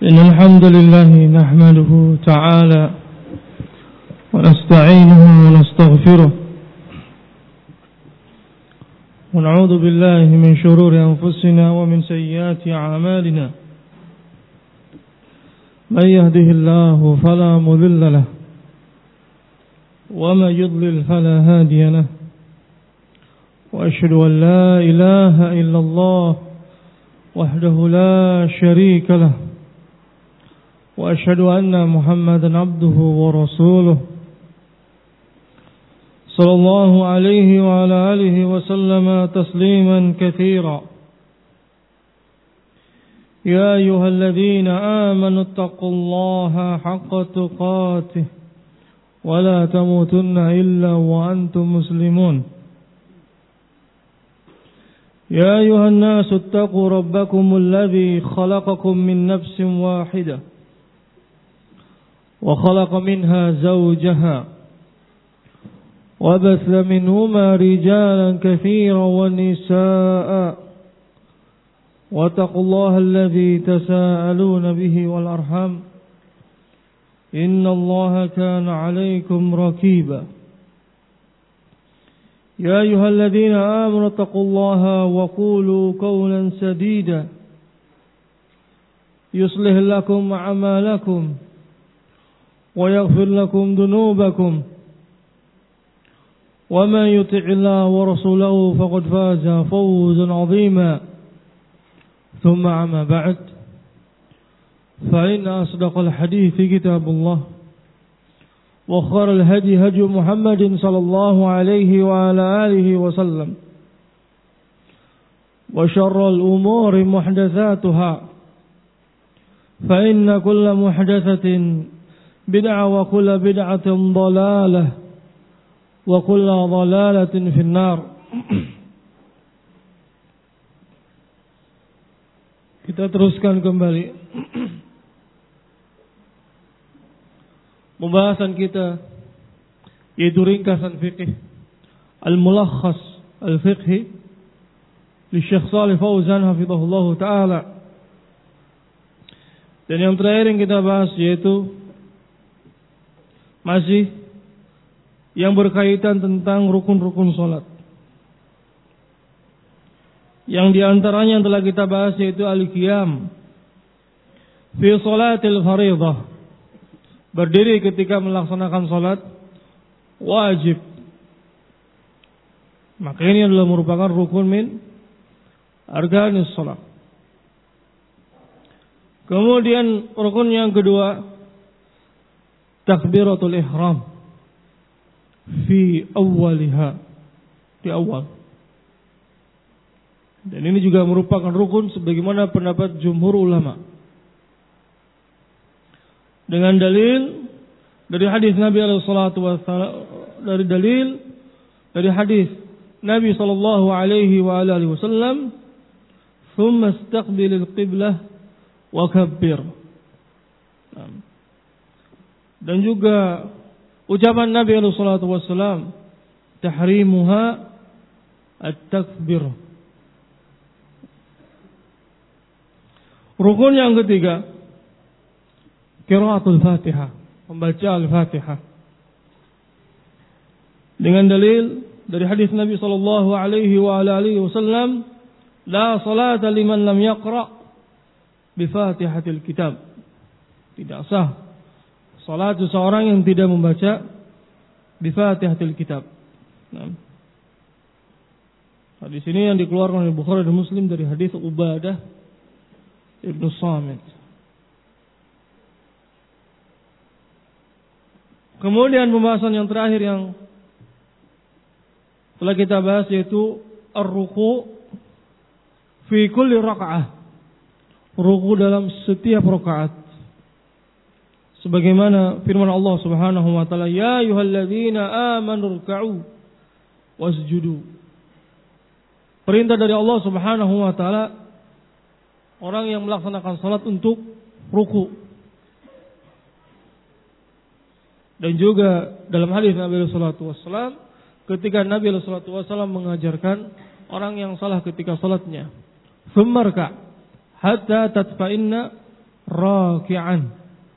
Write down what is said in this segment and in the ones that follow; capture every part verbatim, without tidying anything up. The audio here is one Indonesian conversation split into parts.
إن الحمد لله نحمده تعالى ونستعينه ونستغفره ونعوذ بالله من شرور أنفسنا ومن سيئات أعمالنا من يهده الله فلا مضل له ومن يضلل فلا هادي له وأشهد أن لا إله إلا الله وحده لا شريك له وأشهد أن محمدا عبده ورسوله صلى الله عليه وعلى آله وسلم تسليما كثيرا يا أيها الذين آمنوا اتقوا الله حق تقاته ولا تموتن إلا وأنتم مسلمون يا أيها الناس اتقوا ربكم الذي خلقكم من نفس واحدة وخلق منها زوجها وبث منهما رجالا كثيرا ونساء واتقوا الله الذي تساءلون به والأرحام إن الله كان عليكم رقيبا يا أيها الذين آمنوا اتقوا الله وقولوا قولا سديدا يصلح لكم أعمالكم ويغفر لكم ذنوبكم ومن يطع الله ورسوله فقد فاز فوزا عظيما ثم أما بعد فإن أصدق الحديث كتاب الله وخير الهدي هدي محمد صلى الله عليه وعلى آله وسلم وشر الأمور محدثاتها فإن كل محدثة بدعة وكل بدعة ضلالة وكل ضلالة في النار. Kita teruskan kembali pembahasan kita, yaitu ringkasan fikih Al-Mulakhas Al-Fiqhi li Syekh Shalih Fauzan hafizahullah ta'ala. Dan yang terakhir yang kita bahas yaitu masih yang berkaitan tentang rukun-rukun salat. Yang diantaranya yang telah kita bahas yaitu al-qiyam fi salatil fardhah, berdiri ketika melaksanakan salat wajib. Maka ini adalah merupakan rukun min arkanis salat. Kemudian rukun yang kedua, takbiratul ihram fi awwaliha, di awal. Dan ini juga merupakan rukun sebagaimana pendapat jumhur ulama. Dengan dalil dari hadis Nabi alaihi salatu wasallam, dari dalil dari hadis Nabi sallallahu alaihi wa alihi wasallam, "Tsumma istaqbilil qiblah wa kabbir." Dan juga ucapan Nabi alaihi salatu wasallam, "Tahrimuha at-takbir." Rukun yang ketiga, qiraatul Fatihah, membaca Al-Fatihah. Dengan dalil dari hadis Nabi sallallahu alaihi wa alihi wasallam, "La salata liman lam yaqra bi Fatihatil kitab." Tidak sah salat seseorang yang tidak membaca bi Fatihatil kitab. Nah, hadis ini yang dikeluarkan oleh Bukhari dan Muslim dari hadis Ubadah Ibnu Samit. Kemudian pembahasan yang terakhir yang telah kita bahas yaitu ar-ruku' fi kulli raka'ah, ruku' dalam setiap rakaat. Sebagaimana firman Allah Subhanahu wa taala, "Ya ayyuhalladzina amanu ruk'u wasjudu." Perintah dari Allah Subhanahu wa taala orang yang melaksanakan salat untuk ruku. Dan juga dalam hadis Nabi sallallahu alaihi wasallam, ketika Nabi sallallahu alaihi wasallam mengajarkan orang yang salah ketika salatnya, "Tsummarka hatta tatfa'inna raki'an.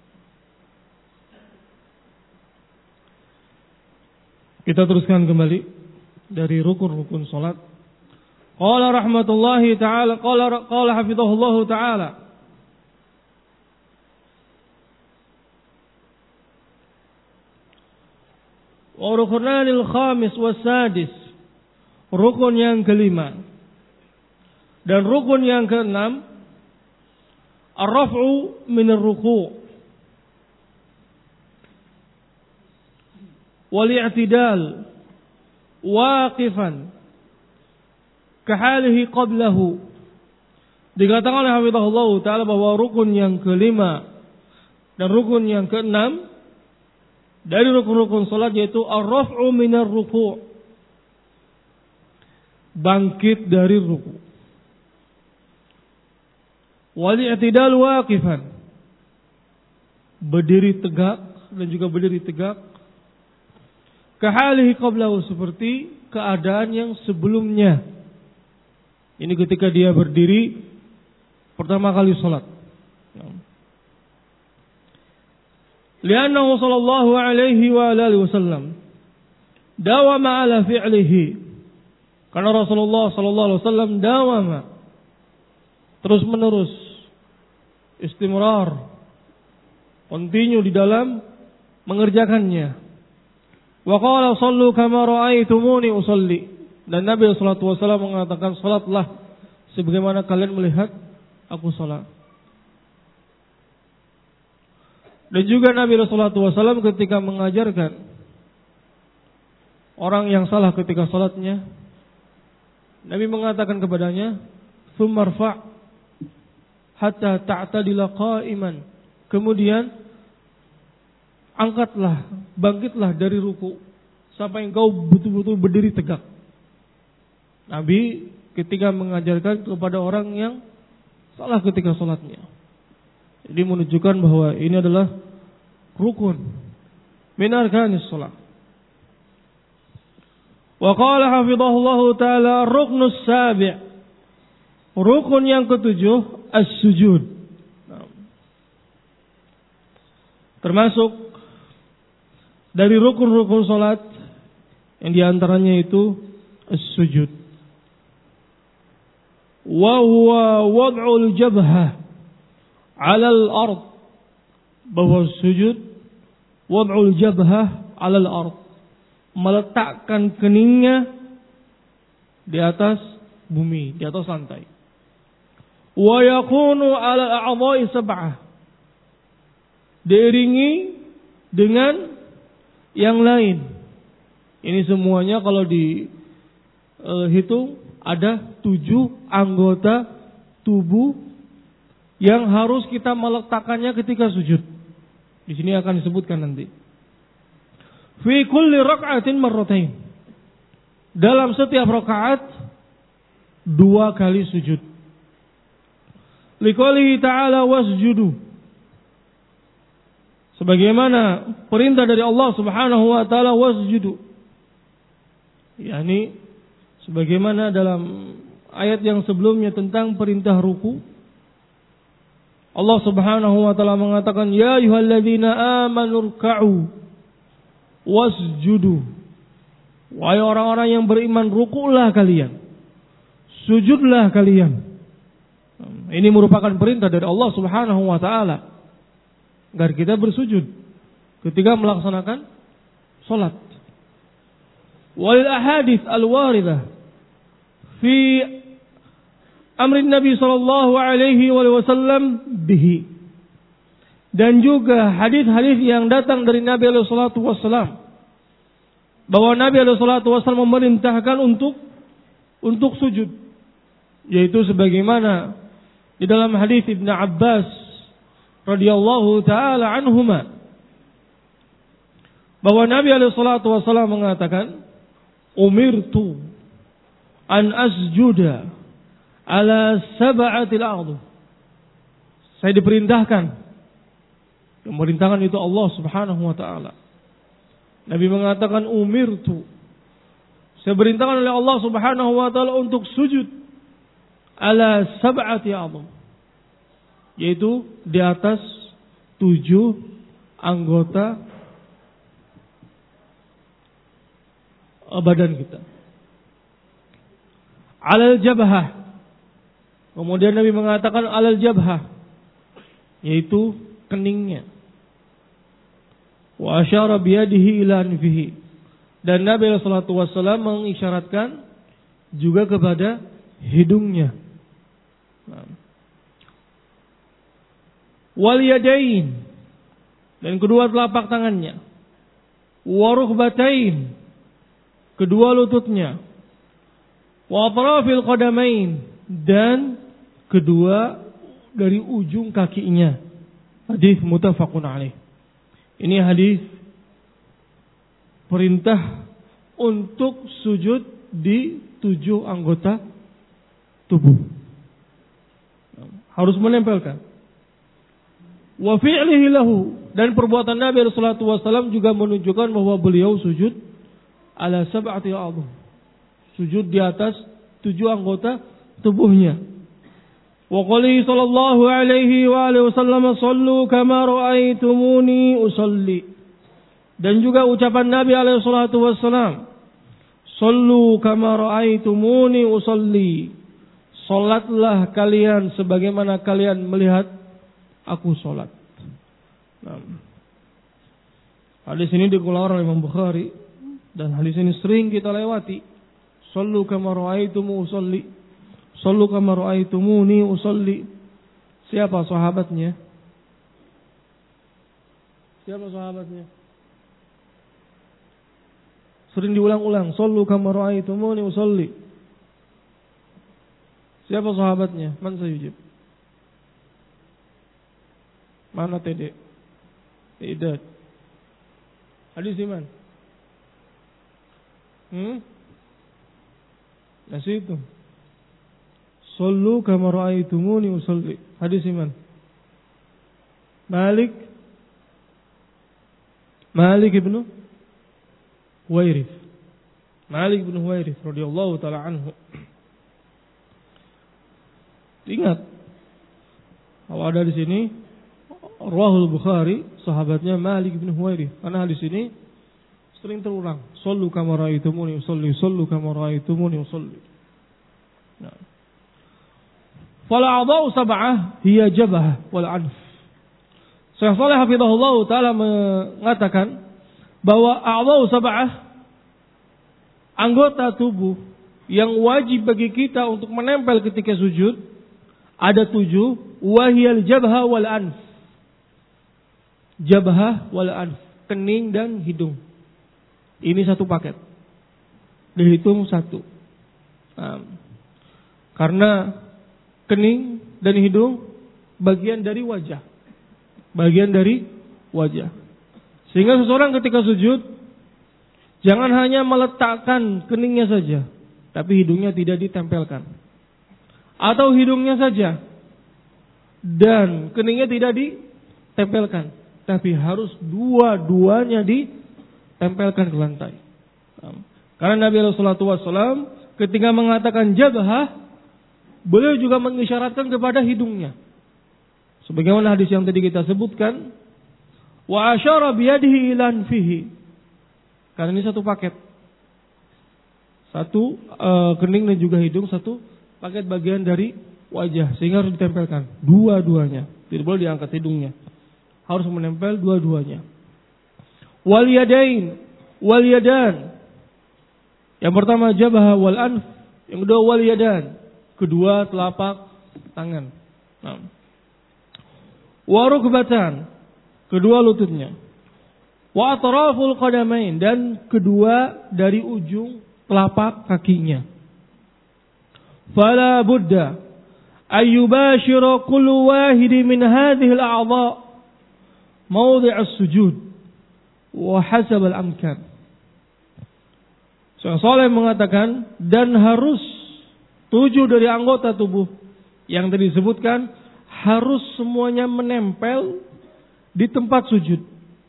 Kita teruskan kembali dari rukun-rukun salat. Qala rahmatullahi ta'ala, qala qala hafizahullahu ta'ala. Wa rukunanil khamis wasadis, rukun yang kelima dan rukun yang keenam, ar-raf'u min ar-ruku' wal i'tidal waqifan kahalihi qablahu. Dikatakan oleh hafizahullah ta'ala bahwa rukun yang kelima dan rukun yang keenam dari rukun-rukun salat yaitu ar-raf'u minar ruku', bangkit dari ruku', wal i'tidal waqifan, berdiri tegak dan juga berdiri tegak, kahalihi qablahu, seperti keadaan yang sebelumnya. Ini ketika dia berdiri pertama kali salat. Liannahu sallallahu alaihi wa alihi wasallam dawama ala fi'lihi, karena Rasulullah sallallahu alaihi wasallam dawama, terus menerus, istimrar, continue di dalam mengerjakannya. Wa qala sallu kama ra'aitumuni usalli, dan Nabi sallallahu alaihi wasallam mengatakan, salatlah sebagaimana kalian melihat aku salat. Dan juga Nabi sallallahu alaihi wasallam ketika mengajarkan orang yang salah ketika salatnya, Nabi mengatakan kepadanya, "Tsummarfa' hatta ta'tadila qa'iman." Kemudian angkatlah, bangkitlah dari ruku sampai engkau betul-betul berdiri tegak. Nabi ketika mengajarkan kepada orang yang salah ketika salatnya. Jadi menunjukkan bahwa ini adalah rukun min arkanis shalah. Wa qala hafizahullahu ta'ala ruknus sabi', rukun yang ketujuh as-sujud. Termasuk dari rukun-rukun salat yang diantaranya itu as-sujud. Wa huwa wad'ul jabhah 'ala al-ard, bahwa sujud wad'ul jabhah 'ala al-ard, meletakkan keningnya di atas bumi, di atas lantai. Wa yakunu 'ala al-a'dha'i sab'ah, diiringi dengan yang lain. Ini semuanya kalau dihitung ada tujuh anggota tubuh yang harus kita meletakkannya ketika sujud. Di sini akan disebutkan nanti. Fi kulli rak'atin marratain, dalam setiap rakaat dua kali sujud. Liqoulihi ta'ala wasjudu, sebagaimana perintah dari Allah Subhanahu wa taala wasjudu. yakni sebagaimana dalam ayat yang sebelumnya tentang perintah ruku, Allah Subhanahu wa taala mengatakan, ya ayyuhalladzina amanu ruk'u wasjudu. Wahai orang-orang yang beriman, rukulah kalian, sujudlah kalian. Ini merupakan perintah dari Allah Subhanahu wa taala agar kita bersujud ketika melaksanakan salat. Wal ahadits al-waridah fi amrin Nabi sallallahu alaihi wasallam bihi, dan juga hadis-hadis yang datang dari Nabi alaihi salatu wasallam bahwa Nabi alaihi salatu wasallam memerintahkan untuk untuk sujud, yaitu sebagaimana di dalam hadis Ibnu Abbas radhiyallahu taala anhuma bahwa Nabi alaihi salatu wasallam mengatakan, umirtu an asjuda ala sab'atil ardh. Saya diperintahkan. Pemerintahan itu Allah Subhanahu wa taala. Nabi mengatakan umirtu. Saya diperintahkan oleh Allah Subhanahu wa taala untuk sujud ala sab'ati ardh, yaitu di atas tujuh anggota badan kita. Alal jabhah. Kemudian Nabi mengatakan alal jabhah, yaitu keningnya. Wa asyara biyadihi ila anfihi. Dan Nabi sallallahu alaihi wasallam mengisyaratkan juga kepada hidungnya. Wal yadain, dan kedua telapak tangannya. Wa rukbatain, kedua lututnya. Wa atrafil qadamain, dan kedua dari ujung kakinya. Hadis muttafaqun alaih. Ini hadis perintah untuk sujud di tujuh anggota tubuh. Harus menempelkan. Wa fi'lihi lahu, dan perbuatan Nabi sallallahu alaihi wasallam juga menunjukkan bahwa beliau sujud ala sab'ati a'dham. Sujud di atas tujuh anggota tubuhnya. Wa qali sallallahu alaihi wa alihi wasallam sallu kama ra'aitumuni usalli. Dan juga ucapan Nabi alaihi salatu wasallam, sallu kama ra'aitumuni usalli. Salatlah kalian sebagaimana kalian melihat aku salat. Nah, hadis ini dikeluarkan oleh Imam Bukhari, dan hadis ini sering kita lewati. Sallu kama ra'aitumuni usalli. Sallu kama ra'aitumuni usalli. Siapa sahabatnya? Siapa sahabatnya? Sering diulang-ulang. Sallu kama ra'aitumuni usalli. Siapa sahabatnya? Man sayujib? Mana Tede? Tidak. Hadis iman. Hmm? Nasi itu. Sallu kama ra'aitumuni usalli. Hadis iman. Malik Malik ibnu Huwairith. Malik ibnu Huwairith radhiyallahu taala anhu. Ingat, kalau ada di sini Rawahul Bukhari, sahabatnya Malik ibnu Huwairith. Karena hadis ini sering terulang. Sallu kama ra'aitumuni usalli, sallu kama ra'aitumuni usalli. Nah. Fala a'dha'u sab'ah hiya jabhah wal anf. Syekh Shalih hafizahullah taala mengatakan bahwa a'dha'u sab'ah, anggota tubuh yang wajib bagi kita untuk menempel ketika sujud, ada tujuh. Wahiyal jabha wal anf. Jabhah wal anf, kening dan hidung. Ini satu paket. Dihitung satu. Nah, karena kening dan hidung bagian dari wajah. Bagian dari wajah. Sehingga seseorang ketika sujud jangan hanya meletakkan keningnya saja, tapi hidungnya tidak ditempelkan. Atau hidungnya saja dan keningnya tidak ditempelkan, tapi harus dua-duanya ditempelkan ke lantai. Karena Nabi sallallahu alaihi wasallam ketika mengatakan jabhah, beliau juga mengisyaratkan kepada hidungnya. Sebagaimana hadis yang tadi kita sebutkan, wa asyara biyadihi ila anfihi. Karena ini satu paket. Satu uh, kening dan juga hidung, satu paket bagian dari wajah, sehingga harus ditempelkan dua-duanya. Tidak boleh diangkat hidungnya. Harus menempel dua-duanya. Wal yadain, wal yadan. Yang pertama jabhah wal anf, yang kedua wal yadan, kedua telapak tangan. Nah. Wa rukbatan, kedua lututnya. Wa atraful qadamain, dan kedua dari ujung telapak kakinya. Fala budda ayyubashira kullu wahidi min hadhihi al-a'dha' mawdi' as-sujud wa hasab al-amkan. Syekh Shalih mengatakan, dan harus tujuh dari anggota tubuh yang tadi disebutkan harus semuanya menempel di tempat sujud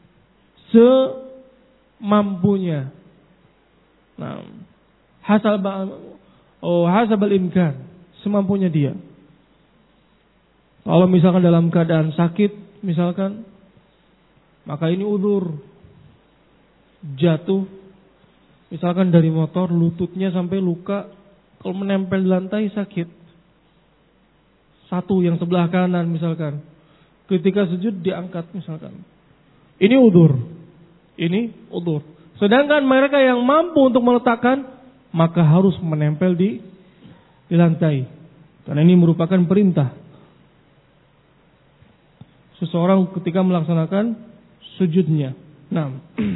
semampunya. Nah, hasab oh hasab al-imkan, semampunya dia. Kalau misalkan dalam keadaan sakit, misalkan, maka ini udzur. Jatuh, misalkan dari motor, lututnya sampai luka, kalau menempel di lantai sakit. Satu yang sebelah kanan misalkan, ketika sujud diangkat misalkan. Ini udzur. Ini udzur. Sedangkan mereka yang mampu untuk meletakkan, maka harus menempel di di lantai. Karena ini merupakan perintah. Seseorang ketika melaksanakan sujudnya. Nah,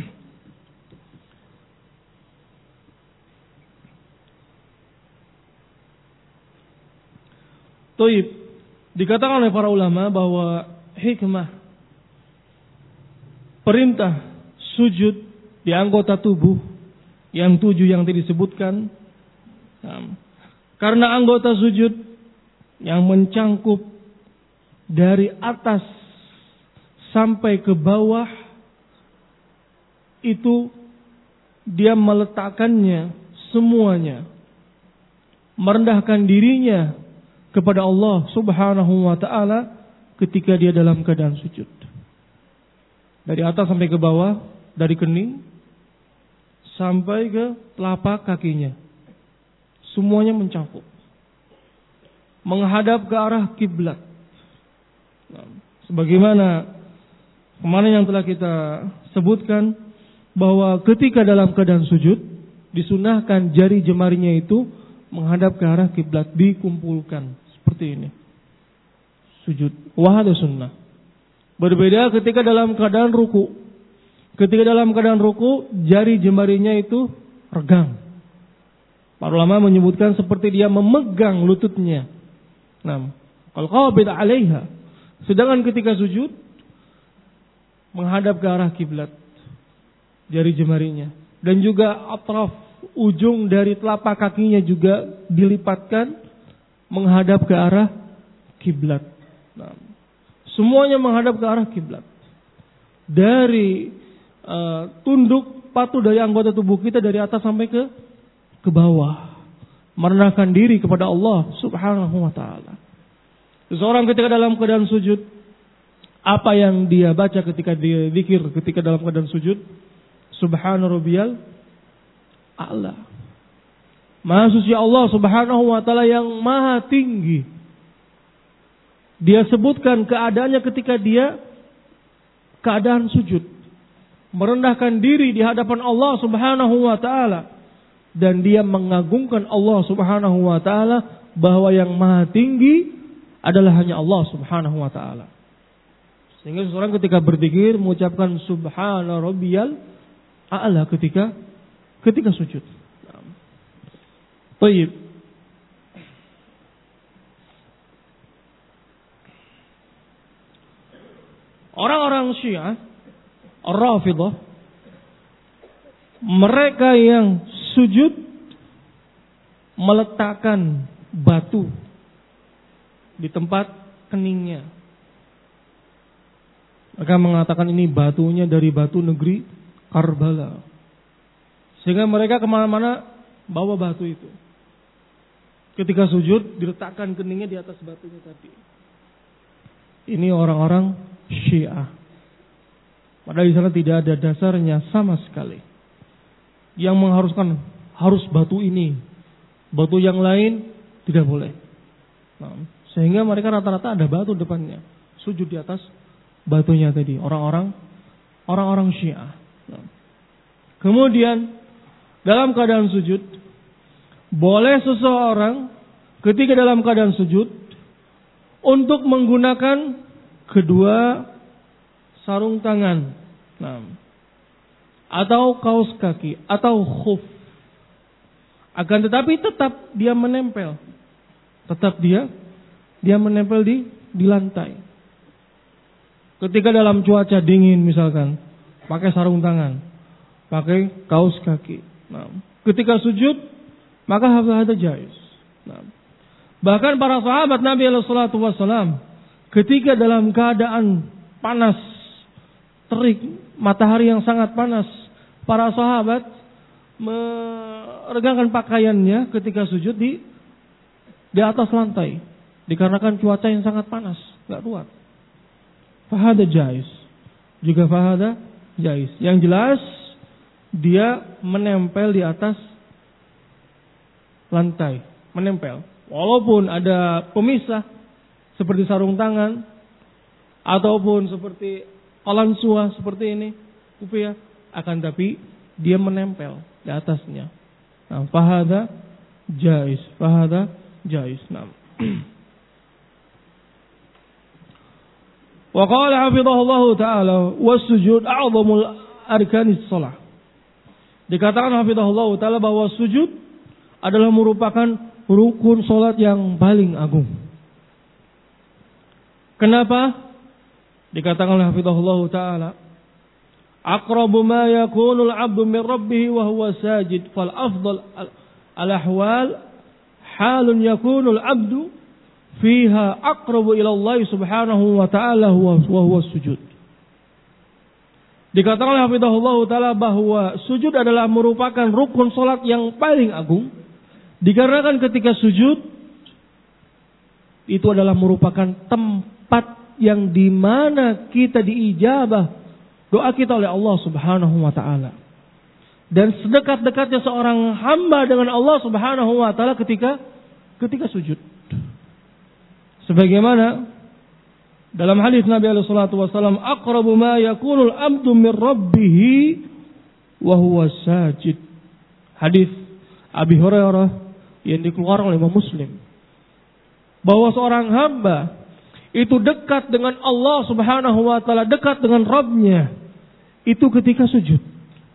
Toib, dikatakan oleh para ulama bahwa hikmah perintah sujud di anggota tubuh yang tujuh yang tadi disebutkan, nah, karena anggota sujud yang mencangkup dari atas sampai ke bawah itu dia meletakkannya semuanya, merendahkan dirinya kepada Allah Subhanahu wa taala ketika dia dalam keadaan sujud. Dari atas sampai ke bawah, dari kening sampai ke telapak kakinya. Semuanya mencakup. Menghadap ke arah kiblat. Nah, sebagaimana kemarin yang telah kita sebutkan bahwa ketika dalam keadaan sujud disunahkan jari jemarinya itu menghadap ke arah kiblat, dikumpulkan seperti ini. Sujud wahada sunnah. Berbeda ketika dalam keadaan ruku. Ketika dalam keadaan ruku, jari jemarinya itu regang. Para ulama menyebutkan seperti dia memegang lututnya. Nah, kalau qabid alaiha. Sedangkan ketika sujud menghadap ke arah kiblat, jari jemarinya, dan juga atraf ujung dari telapak kakinya juga dilipatkan menghadap ke arah kiblat. Nah, semuanya menghadap ke arah kiblat. Dari uh, tunduk patuh dari anggota tubuh kita dari atas sampai ke ke bawah, merendahkan diri kepada Allah Subhanahu wa taala. Seseorang ketika dalam keadaan sujud, apa yang dia baca ketika dia zikir ketika dalam keadaan sujud? Subhana rabbiyal a'la. Maha suci Allah Subhanahu wa taala yang maha tinggi. Dia sebutkan keadaannya ketika dia keadaan sujud, merendahkan diri di hadapan Allah Subhanahu wa taala, dan dia mengagungkan Allah Subhanahu wa taala bahwa yang maha tinggi adalah hanya Allah Subhanahu wa taala. Sehingga seseorang ketika berzikir mengucapkan subhana rabbiyal a'la ketika ketika sujud. Baik. Orang-orang Syiah, Ar-Rafidhah, mereka yang sujud meletakkan batu di tempat keningnya. Mereka mengatakan ini batunya dari batu negeri Karbala. Sehingga mereka kemana-mana bawa batu itu. Ketika sujud diletakkan keningnya di atas batunya tadi. Ini orang-orang Syiah. Padahal di sana tidak ada dasarnya sama sekali. Yang mengharuskan harus batu ini, batu yang lain tidak boleh. Nah, sehingga mereka rata-rata ada batu depannya, sujud di atas batunya tadi. Orang-orang orang-orang Syiah. Nah. Kemudian dalam keadaan sujud, boleh seseorang ketika dalam keadaan sujud untuk menggunakan kedua sarung tangan, nah, atau kaos kaki, atau khuf. Akan tetapi tetap dia menempel, tetap dia dia menempel di di lantai. Ketika dalam cuaca dingin misalkan, pakai sarung tangan, pakai kaos kaki. Nah, ketika sujud, maka hadza jaiz. Nah, bahkan para sahabat Nabi alaihi salatu wasallam ketika dalam keadaan panas, terik, matahari yang sangat panas, para sahabat meregangkan pakaiannya ketika sujud di di atas lantai, dikarenakan cuaca yang sangat panas. nggak kuat. Fahada jais. Juga fahada jais. Yang jelas dia menempel di atas lantai, menempel. Walaupun ada pemisah seperti sarung tangan ataupun seperti kalansua seperti ini, kupiah, akan tapi dia menempel di atasnya. Nah, fahada jais, fahada jais. Nah. Wa qala hafizahullahu taala was-sujud a'dhamul arkanis shalah. Dikatakan hafizahullahu taala bahwa sujud adalah merupakan rukun salat yang paling agung. Kenapa? Dikatakan oleh hafizahullahu taala, aqrabu ma yakunul 'abdu min rabbih wa huwa sajid fal afdal al-ahwal halun yakunul 'abdu fiha aqrabu ila Allah subhanahu wa ta'ala wa huwa sujud. Dikatakan oleh hafizahullah ta'ala bahwa sujud adalah merupakan rukun salat yang paling agung. Dikarenakan ketika sujud itu adalah merupakan tempat yang dimana kita diijabah doa kita oleh Allah subhanahu wa ta'ala. Dan sedekat-dekatnya seorang hamba dengan Allah subhanahu wa ta'ala ketika ketika sujud. Sebagaimana dalam hadis Nabi alaihi salatu wasallam, aqrabu ma yakunul abdu min rabbih wa huwa sajid. Hadis Abi Hurairah yang dikeluarkan oleh Imam Muslim. Bahwa seorang hamba itu dekat dengan Allah Subhanahu wa taala, dekat dengan Rabb-nya itu ketika sujud.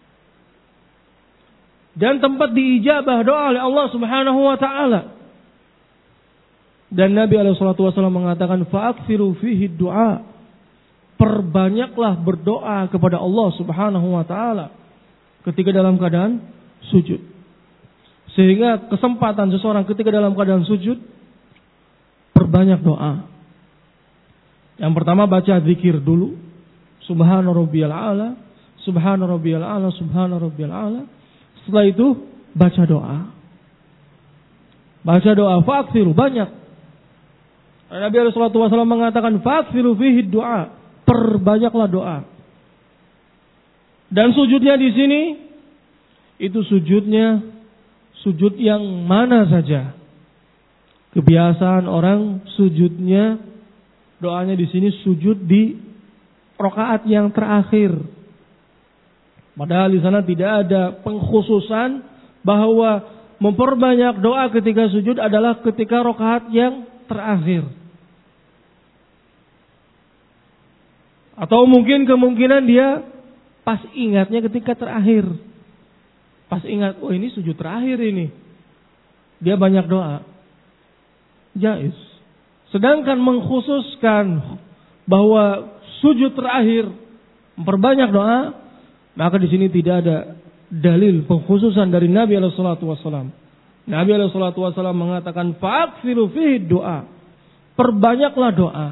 Dan tempat diijabah doa oleh Allah Subhanahu wa taala. Dan Nabi alaihi salatu wasallam mengatakan fa'akthiru fihi du'a. Perbanyaklah berdoa kepada Allah Subhanahu wa taala ketika dalam keadaan sujud. Sehingga kesempatan seseorang ketika dalam keadaan sujud perbanyak doa. Yang pertama baca zikir dulu. Subhana rabbiyal a'la, subhana rabbiyal a'la, subhana rabbiyal a'la. Setelah itu baca doa. Baca doa fa'akthiru, banyak. Nabi alaihi salatu wasallam mengatakan fa'akthiru fihi du'a, perbanyaklah doa. Dan sujudnya di sini itu sujudnya sujud yang mana saja. Kebiasaan orang sujudnya doanya di sini sujud di rakaat yang terakhir. Padahal di sana tidak ada pengkhususan bahwa memperbanyak doa ketika sujud adalah ketika rakaat yang terakhir. Atau mungkin kemungkinan dia pas ingatnya ketika terakhir. Pas ingat, oh ini sujud terakhir ini. Dia banyak doa. Jaiz. Sedangkan mengkhususkan bahwa sujud terakhir memperbanyak doa, maka di sini tidak ada dalil pengkhususan dari Nabi alaihi salatu wasallam. Nabi alaihi salatu wasallam mengatakan fa'akthiru fihi doa. Perbanyaklah doa.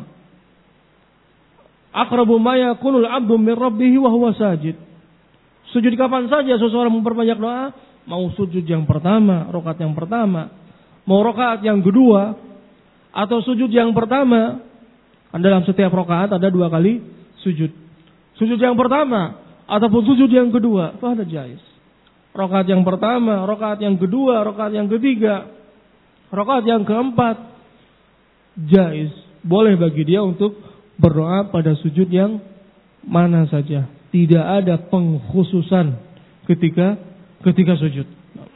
Aqrabu ma yakunul 'abdu min rabbih wa huwa sajid. Sujud kapan saja seseorang memperbanyak doa, mau sujud yang pertama, rakaat yang pertama, mau rakaat yang kedua, atau sujud yang pertama. Dalam setiap rakaat ada dua kali sujud. Sujud yang pertama ataupun sujud yang kedua, itu ada jaiz. Rakaat yang pertama, rakaat yang kedua, rakaat yang ketiga, rakaat yang keempat, jaiz. Boleh bagi dia untuk berdoa pada sujud yang mana saja. Tidak ada pengkhususan ketika ketika sujud.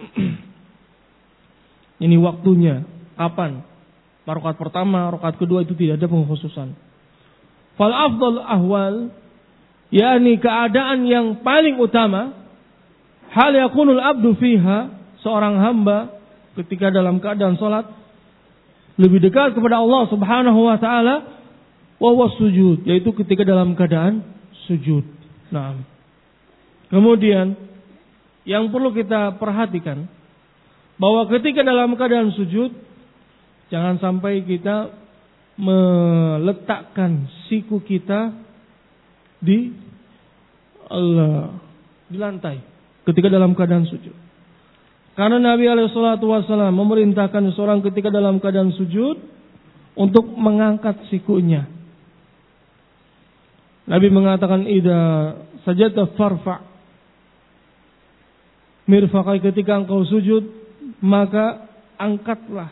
Ini waktunya, kapan? Rakaat pertama, rakaat kedua itu tidak ada pengkhususan. Fal afdal ahwal, yakni keadaan yang paling utama, hal yakunul abdu fiha, seorang hamba ketika dalam keadaan salat lebih dekat kepada Allah Subhanahu wa taala, wa huwa sujud, yaitu ketika dalam keadaan sujud. Nah, kemudian yang perlu kita perhatikan bahwa ketika dalam keadaan sujud jangan sampai kita meletakkan siku kita di Allah, di lantai ketika dalam keadaan sujud. Karena Nabi alaihi salatu wasallam memerintahkan seorang ketika dalam keadaan sujud untuk mengangkat sikunya Nabi mengatakan idza sajadta farfa' mirfaqai, ketika engkau sujud maka angkatlah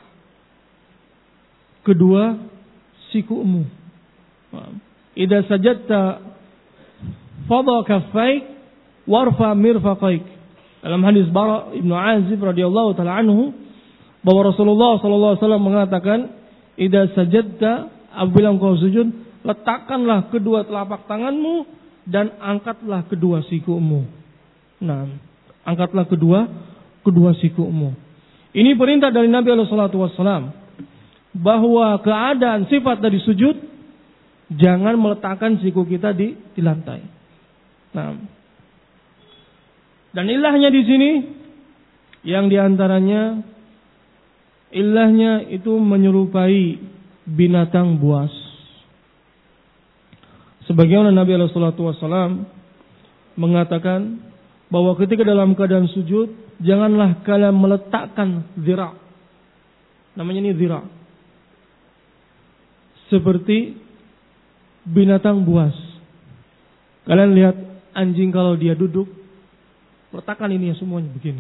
kedua sikumu. Idza sajadta fadha kaffaik warfa mirfaqaik. Dalam hadis Bara Ibnu Azib radhiyallahu taala anhu bahwa Rasulullah sallallahu alaihi wasallam mengatakan idza sajadta, apabila engkau sujud, letakkanlah kedua telapak tanganmu dan angkatlah kedua sikumu. Nah, angkatlah kedua kedua sikumu. Ini perintah dari Nabi alaihi salatu wasallam bahwa keadaan sifat dari sujud jangan meletakkan siku kita di di lantai. Nah, dan ilahnya di sini yang diantaranya ilahnya itu menyerupai binatang buas. Sebagaimana Nabi alaihi salatu wasallam mengatakan bahwa ketika dalam keadaan sujud janganlah kalian meletakkan zira'. Namanya ini zira'. Seperti binatang buas. Kalian lihat anjing kalau dia duduk, letakkan ini ya semuanya begini.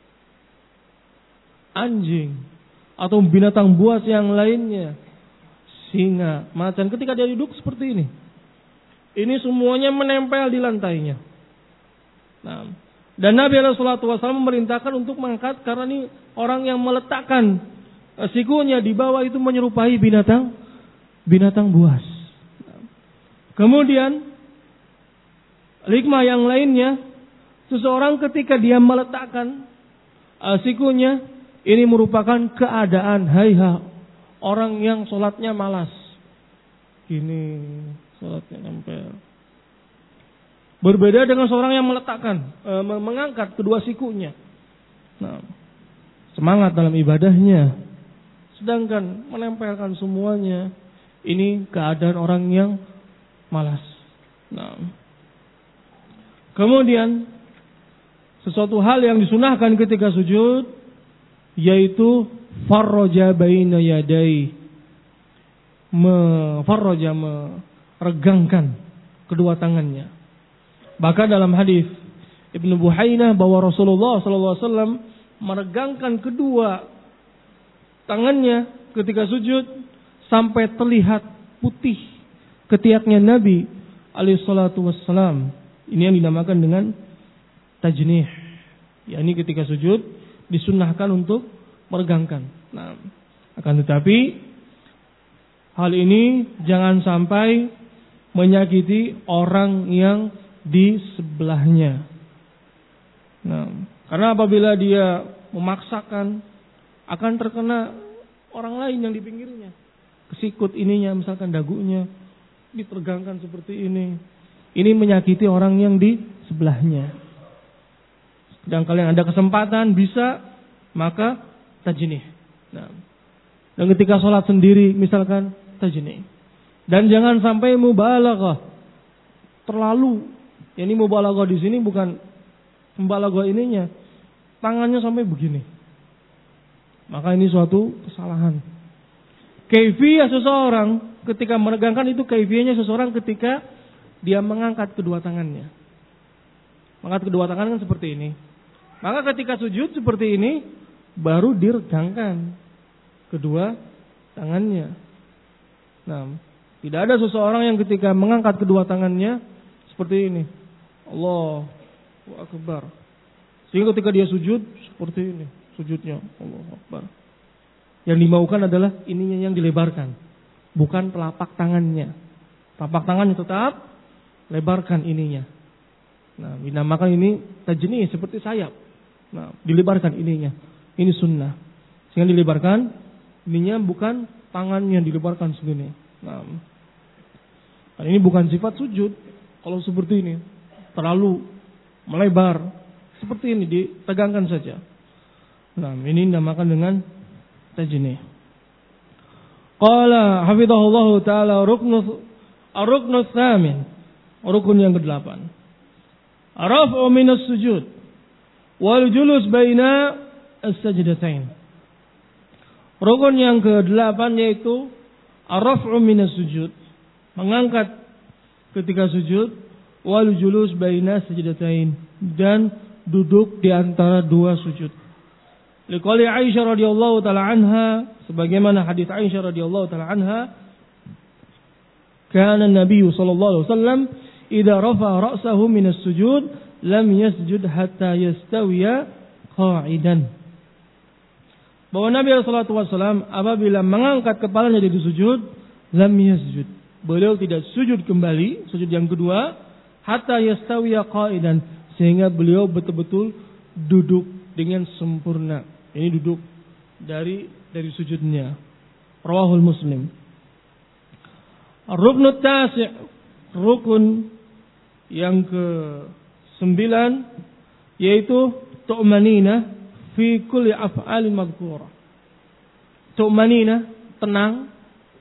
Anjing atau binatang buas yang lainnya, singa, macan, ketika dia duduk seperti ini, ini semuanya menempel di lantainya. Nah, dan Nabi alaihi salatu wasallam memerintahkan untuk mengangkat karena ini orang yang meletakkan sikunya di bawah itu menyerupai binatang binatang buas. Kemudian hikmah yang lainnya, seseorang ketika dia meletakkan sikunya, ini merupakan keadaan haiha, orang yang sholatnya malas. Gini, sholatnya nempel. Berbeda dengan seorang yang meletakkan, e, mengangkat kedua sikunya. Nah, semangat dalam ibadahnya. Sedangkan menempelkan semuanya, ini keadaan orang yang malas. Nah, kemudian sesuatu hal yang disunahkan ketika sujud, yaitu farroja baina yadai, farroja meregangkan kedua tangannya. Bahkan dalam hadis Ibnu Buhainah bahwa Rasulullah sallallahu alaihi wasallam meregangkan kedua tangannya ketika sujud sampai terlihat putih ketiaknya Nabi alaihi salatu wassalam. Ini yang dinamakan dengan tajnih. Ya, ini ketika sujud disunnahkan untuk meregangkan. Nah, akan tetapi hal ini jangan sampai menyakiti orang yang di sebelahnya. Nah, karena apabila dia memaksakan akan terkena orang lain yang di pinggirnya. Kesikut ininya, misalkan dagunya diteregangkan seperti ini. Ini menyakiti orang yang di sebelahnya. Dan kalau yang ada kesempatan bisa, maka tajnih. Nah, dan ketika sholat sendiri misalkan tajnih. Dan jangan sampai mubalaghah, terlalu. Ini mubalaghah di sini bukan mubalaghah ininya, tangannya sampai begini. Maka ini suatu kesalahan. Kaifiyah seseorang ketika meregangkan itu kaifiyahnya seseorang ketika dia mengangkat kedua tangannya. Mengangkat kedua tangan kan seperti ini. Maka ketika sujud seperti ini baru diregangkan kedua tangannya. Nah, tidak ada seseorang yang ketika mengangkat kedua tangannya seperti ini. Allahu Akbar. Sehingga ketika dia sujud seperti ini sujudnya. Allahu Akbar. Yang dimaukan adalah ininya yang dilebarkan, bukan telapak tangannya. Telapak tangannya tetap lebarkan ininya. Nah, dinamakan ini tajnih seperti sayap. Nah, dilebarkan ininya. Ini sunnah. Sehingga dilebarkan ininya, bukan tangannya dilebarkan segini. Nah, dan ini bukan sifat sujud. Kalau seperti ini terlalu melebar seperti ini ditegangkan saja. Nah, ini dinamakan dengan tajnih. Qala hafizahullahu taala ruknu ar-ruknu tsamin, rukun yang kedelapan. Raf'u minas sujud wal julus baina as-sajdatain. Rukun yang kedelapan yaitu ar-raf'u minas sujud, mengangkat ketika sujud, wal julus baina sajdatain, dan duduk di antara dua sujud. Liqali Aisyah radhiyallahu taala anha, sebagaimana hadis Aisyah radhiyallahu taala anha, kana Nabi sallallahu alaihi wasallam idza rafa'a ra'sahu min as-sujud lam yasjud hatta yastawiya qa'idan. Bahwa Nabi sallallahu alaihi wasallam apabila mengangkat kepalanya dari sujud, lam yasjud, beliau tidak sujud kembali, sujud yang kedua, hatta yastawiya qa'idan, sehingga beliau betul-betul duduk dengan sempurna. Ini duduk dari dari sujudnya. Rawahul Muslim. Ar-ruknut tasi', rukun yang ke sembilan, yaitu tu'manina fi kulli af'al madhkurah. Tu'manina, tenang,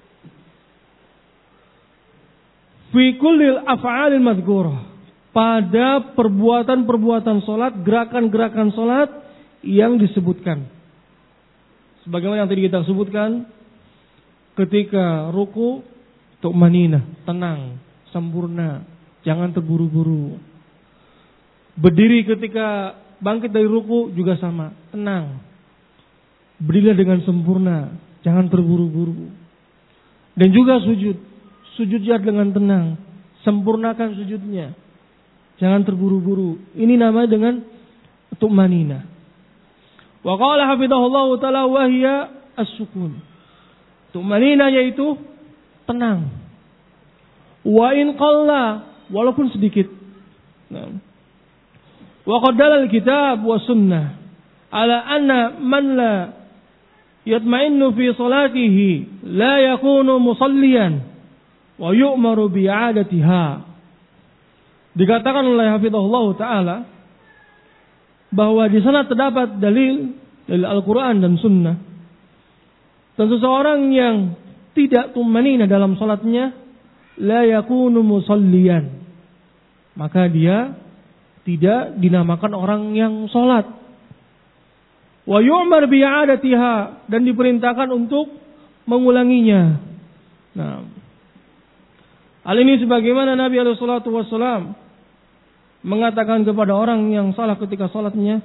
fi kulli af'al madhkurah, pada perbuatan-perbuatan salat, gerakan-gerakan salat yang disebutkan. Sebagaimana yang tadi kita sebutkan, ketika ruku, tu'manina, tenang, sempurna, jangan terburu-buru. Berdiri ketika bangkit dari ruku juga sama, tenang. Berdirilah dengan sempurna, jangan terburu-buru. Dan juga sujud, sujudnya dengan tenang, sempurnakan sujudnya, jangan terburu-buru. Ini namanya dengan tu'manina. Wa qala hafidhahullahu ta'ala wa hiya as-sukun. Tu'manina yaitu tenang. Wa in qalla, walaupun sedikit. Nah. Wa qaddala al-kitab wa sunnah ala anna man la yatma'innu fi salatihi la yakunu musalliyan wa yu'maru bi'adatiha. Dikatakan oleh hafidhahullahu ta'ala bahwa di sana terdapat dalil dari Al-Quran dan Sunnah. Dan seseorang yang tidak tumanina dalam salatnya, la yakunu musalliyan, maka dia tidak dinamakan orang yang salat. Wa yu'mar bi'adatiha, dan diperintahkan untuk mengulanginya. Nah, hal ini sebagaimana Nabi alaihi salatu wassalam mengatakan kepada orang yang salah ketika salatnya,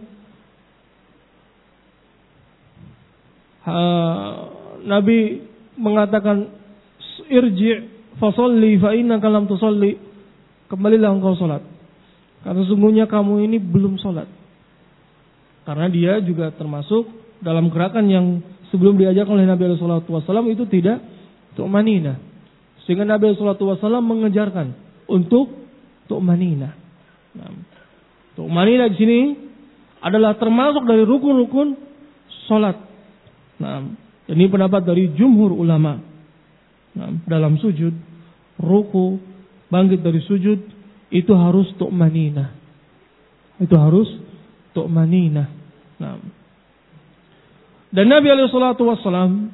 ha, Nabi mengatakan, irji' fasalli fa innaka lam tusalli, kembalilah engkau salat, karena sesungguhnya kamu ini belum salat. Karena dia juga termasuk dalam gerakan yang sebelum diajarkan oleh Nabi sallallahu alaihi wasallam itu tidak tu'manina, sehingga Nabi sallallahu alaihi wasallam mengejarkan untuk tu'manina. Nah, tu'manina di sini adalah termasuk dari rukun-rukun salat. Nah, ini pendapat dari jumhur ulama. Nah, dalam sujud, ruku, bangkit dari sujud, itu harus tu'manina. Itu harus tu'manina. Nah, dan Nabi alaihi salatu wassalam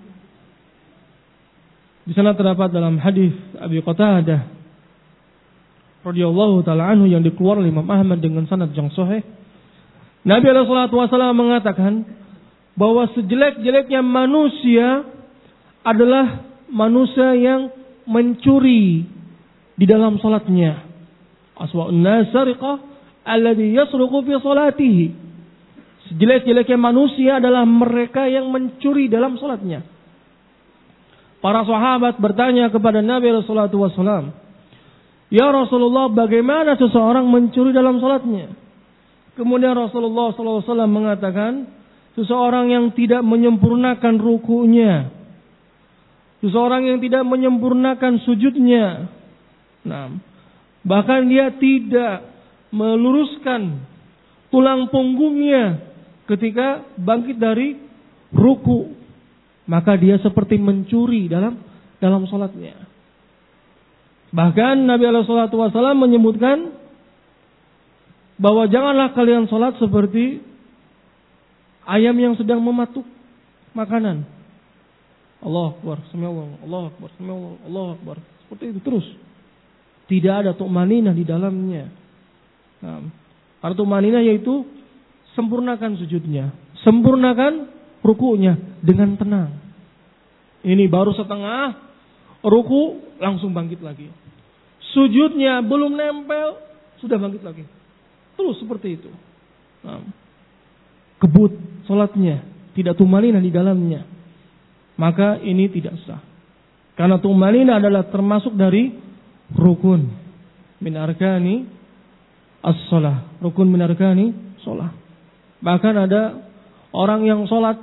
di sana terdapat dalam hadis Abi Qatadah radhiyallahu ta'ala anhu yang dikeluarkan oleh Imam Ahmad dengan sanad yang sahih. Nabi alaihi salatu wasallam mengatakan bahwa sejelek-jeleknya manusia adalah manusia yang mencuri di dalam salatnya. Aswa'un nas sariqah alladhi yasruqu fi salatihi. Sejelek-jeleknya manusia adalah mereka yang mencuri dalam salatnya. Para sahabat bertanya kepada Nabi alaihi salatu wasallam, ya Rasulullah, bagaimana seseorang mencuri dalam salatnya? Kemudian Rasulullah sallallahu alaihi wasallam mengatakan, seseorang yang tidak menyempurnakan rukunya, seseorang yang tidak menyempurnakan sujudnya, nah, bahkan dia tidak meluruskan tulang punggungnya ketika bangkit dari ruku, maka dia seperti mencuri dalam dalam salatnya. Bahkan Nabi alaihi salatu wasallam menyebutkan bahwa janganlah kalian salat seperti ayam yang sedang mematuk makanan. Allahu Akbar, sami'allahu, Allahu Akbar, sami'allahu, Allahu Akbar. Seperti itu terus. Tidak ada tu'maninah di dalamnya. Nah, karena tu'maninah yaitu sempurnakan sujudnya, sempurnakan rukunya dengan tenang. Ini baru setengah ruku langsung bangkit lagi. sujudnya belum nempel, sudah bangkit lagi. Terus seperti itu. Nah, kebut salatnya, tidak tumanina di dalamnya. Maka ini tidak sah. Karena tumanina adalah termasuk dari rukun min arkani as-shalah. Rukun min arkani shalah. Bahkan ada orang yang salat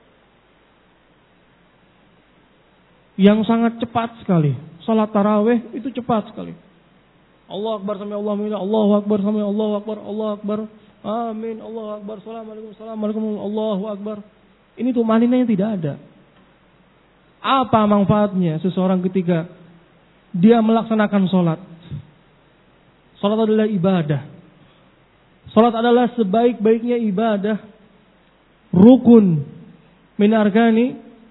yang sangat cepat sekali. Salat tarawih itu cepat sekali. Allahu akbar sami Allahu liman, Allahu akbar sami Allahu akbar, Allahu akbar. Amin, Allahu akbar. Assalamualaikum, assalamualaikum, Allahu akbar. Ini tumaninanya tidak ada. Apa manfaatnya seseorang ketika dia melaksanakan salat? Salat adalah ibadah. Salat adalah sebaik-baiknya ibadah. Rukun min arkani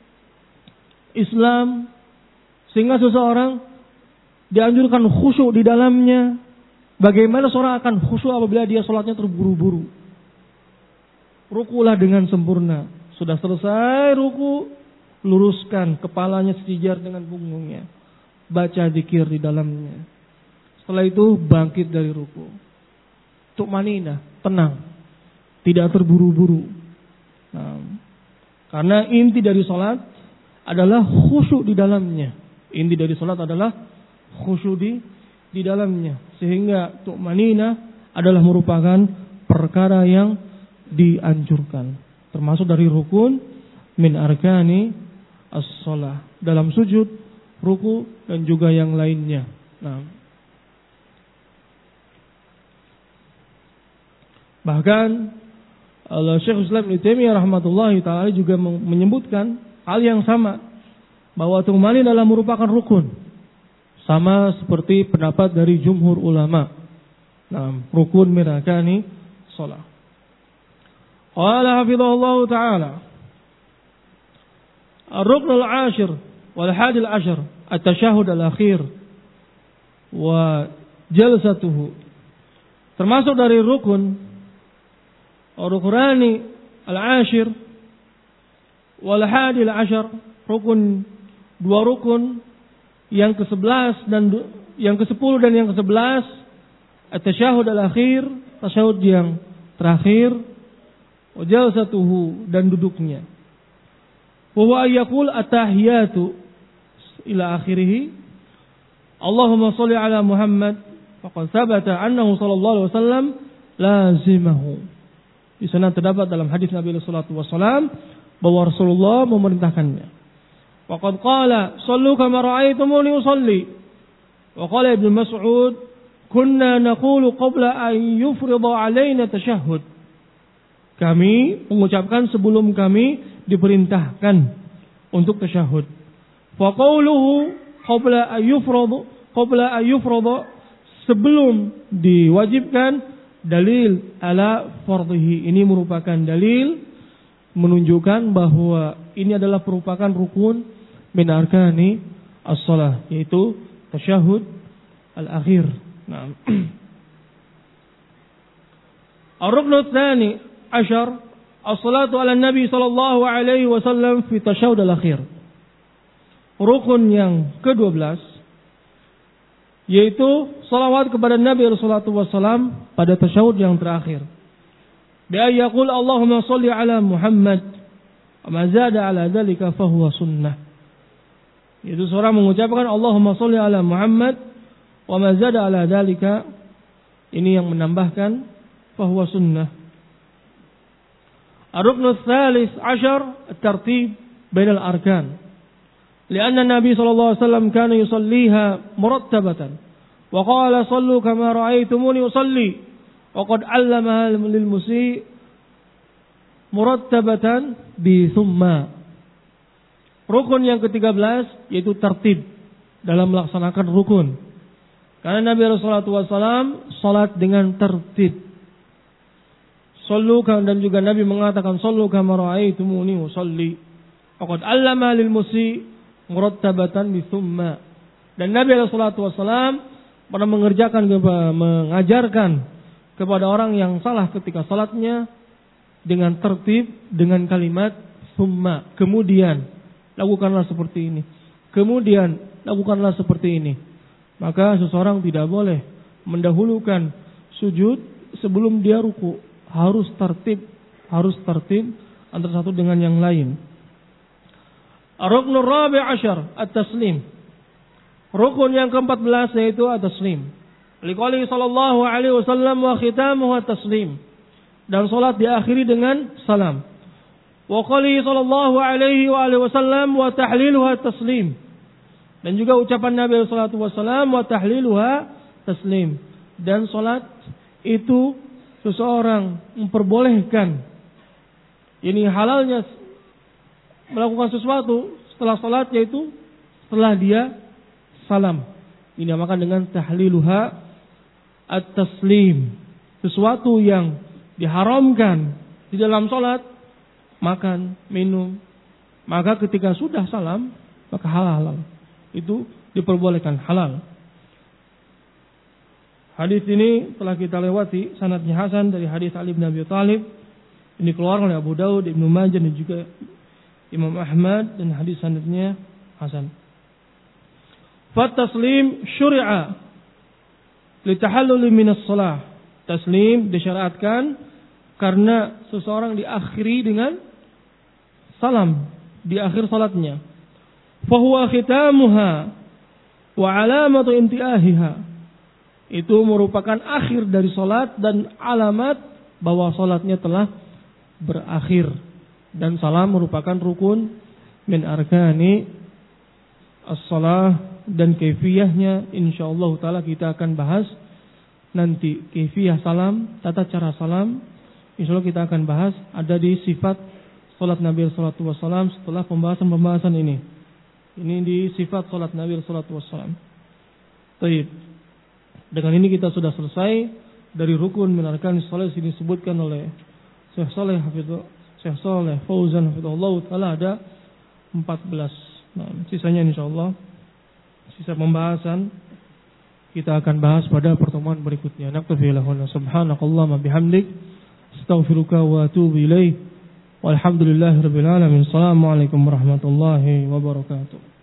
Islam, sehingga seseorang dianjurkan khusyuk di dalamnya. Bagaimana seorang akan khusyuk apabila dia sholatnya terburu-buru? Rukulah dengan sempurna. Sudah selesai ruku, luruskan kepalanya sejajar dengan punggungnya. Baca zikir di dalamnya. Setelah itu bangkit dari ruku. Tumanina, tenang. Tidak terburu-buru. Nah, karena inti dari sholat adalah khusyuk di dalamnya. Inti dari sholat adalah khusyuk di, di dalamnya. Sehingga tumanina adalah merupakan perkara yang dianjurkan. Termasuk dari rukun min arkani as-shalah. Dalam sujud, ruku, dan juga yang lainnya. Nah, bahkan Syekh Islam Ibnu Taimiyah rahmatullahi ta'ala juga menyebutkan hal yang sama, bahwa tumanina adalah merupakan rukun, sama seperti pendapat dari jumhur ulama. Nah, rukun min arkani shalah. Qala hafizahullah ta'ala, ar-rukn al-ashir wal hadi al-ashar at-tashahhud al-akhir wa jalsatuhu. Termasuk dari rukun rukunani al-ashir wal hadi al-ashar, rukun dua rukun yang kesebelas dan yang kesepuluh dan yang kesebelas, at-tashahhud al-akhir, tasyahud yang terakhir, wa jalsatuhu, dan duduknya. Wa huwa yaqul at-tahiyatu ila akhirih. Allahumma shalli ala Muhammad, faqad thabata annahu sallallahu alaihi wasallam lazimahu. Di sana terdapat dalam hadis Nabi sallallahu alaihi wasallam bahwa Rasulullah memerintahkannya. Wa qad qala sallu kama ra'aytumuni usalli. Wa qala Ibnu Mas'ud, kunna naqulu qabla an yufrida alaina tashahhud. Kami mengucapkan sebelum kami diperintahkan untuk tasyahud. Fa qawluhu qabla an yufrida, qabla an yufrida, sebelum diwajibkan, dalil ala fardhihi. Ini merupakan dalil menunjukkan bahwa ini adalah merupakan rukun min arkani as-shalah, yaitu tasyahud al-akhir. Nah, ar-ruknu tsani ashar as-salatu ala nabi sallallahu alaihi wasallam fi tasyahud al-akhir. Rukun yang kedua belas yaitu salawat kepada Nabi sallallahu alaihi wasallam pada tasyahud yang terakhir. Bi ayaqul Allahumma shalli ala Muhammad wa ma zada ala dzalika fa huwa sunnah. Itu seorang mengucapkan Allahumma shalli ala Muhammad wa ma zada ala dzalika, ini yang menambahkan fa huwa sunnah. Ar-ruknu tsalits ashar at-tartib bain al-arkan. لأن النبي صلى الله عليه وسلم كان يصليها مرتبة وقال صلوا كما رأيتموني أصلي وقد علمها للمسيء مرتبة بثم. Rukun yang ketiga belas yaitu tertib dalam melaksanakan rukun. Karena Nabi Rasulullah shallallahu alaihi wasallam salat dengan tertib. Sallu, dan juga Nabi mengatakan sallu kama ra'aitumuni usalli. Waqad allama lil musi murattabatan bi thumma. Dan Nabi sallallahu alaihi wasallam pernah mengerjakan mengajarkan kepada orang yang salah ketika salatnya dengan tertib dengan kalimat thumma, kemudian lakukanlah seperti ini, kemudian lakukanlah seperti ini. Maka seseorang tidak boleh mendahulukan sujud sebelum dia ruku. Harus tertib, harus tertib antara satu dengan yang lain. Ar-ruknur rabi' asyar, at-taslim. Rukun yang keempat belas yaitu at-taslim. Liqouli sallallahu alaihi wasallam wa khitamuhu at-taslim. Dan salat diakhiri dengan salam. Wa qouli sallallahu alaihi wa alihi wasallam wa tahliluha at-taslim. Dan juga ucapan Nabi sallallahu alaihi wasallam wa tahliluha taslim. Dan salat itu seseorang memperbolehkan ini halalnya melakukan sesuatu setelah salat, yaitu setelah dia salam. Ini dinamakan dengan tahliluha at-taslim. Sesuatu yang diharamkan di dalam salat, makan, minum, maka ketika sudah salam maka halal. Itu diperbolehkan, halal. Hadis ini telah kita lewati, sanadnya hasan dari hadis Ali bin Abi Thalib. Ini keluar oleh Abu Daud, Ibnu Majah dan juga Imam Ahmad, dan hadis sanadnya hasan. Fat-taslim syuri'a litahallul minas shalah. Taslim disyariatkan karena seseorang diakhiri dengan salam di akhir salatnya. Fa huwa khitamuha wa alamatu intihahiha. Itu merupakan akhir dari salat dan alamat bahwa salatnya telah berakhir. Dan salam merupakan rukun min arkani as-salah, dan kaifiyahnya insyaallah taala kita akan bahas nanti. Kaifiyah salam, tata cara salam, insyaallah kita akan bahas ada di sifat salat Nabi sallallahu alaihi wasallam setelah pembahasan-pembahasan ini. Ini di sifat salat Nabi sallallahu alaihi wasallam. Baik. Dengan ini kita sudah selesai dari rukun min arkani salat ini disebutkan oleh Syekh Saleh Hafizullah Syekh Saleh Fauzan hafizahullah taala ada empat belas. Nah, sisanya insyaallah sisa pembahasan kita akan bahas pada pertemuan berikutnya. Naktafi lahuna subhanakallahumma bihamdik astaghfiruka wa atubu ilaik. Walhamdulillahirabbil alamin. Assalamualaikum warahmatullahi wabarakatuh.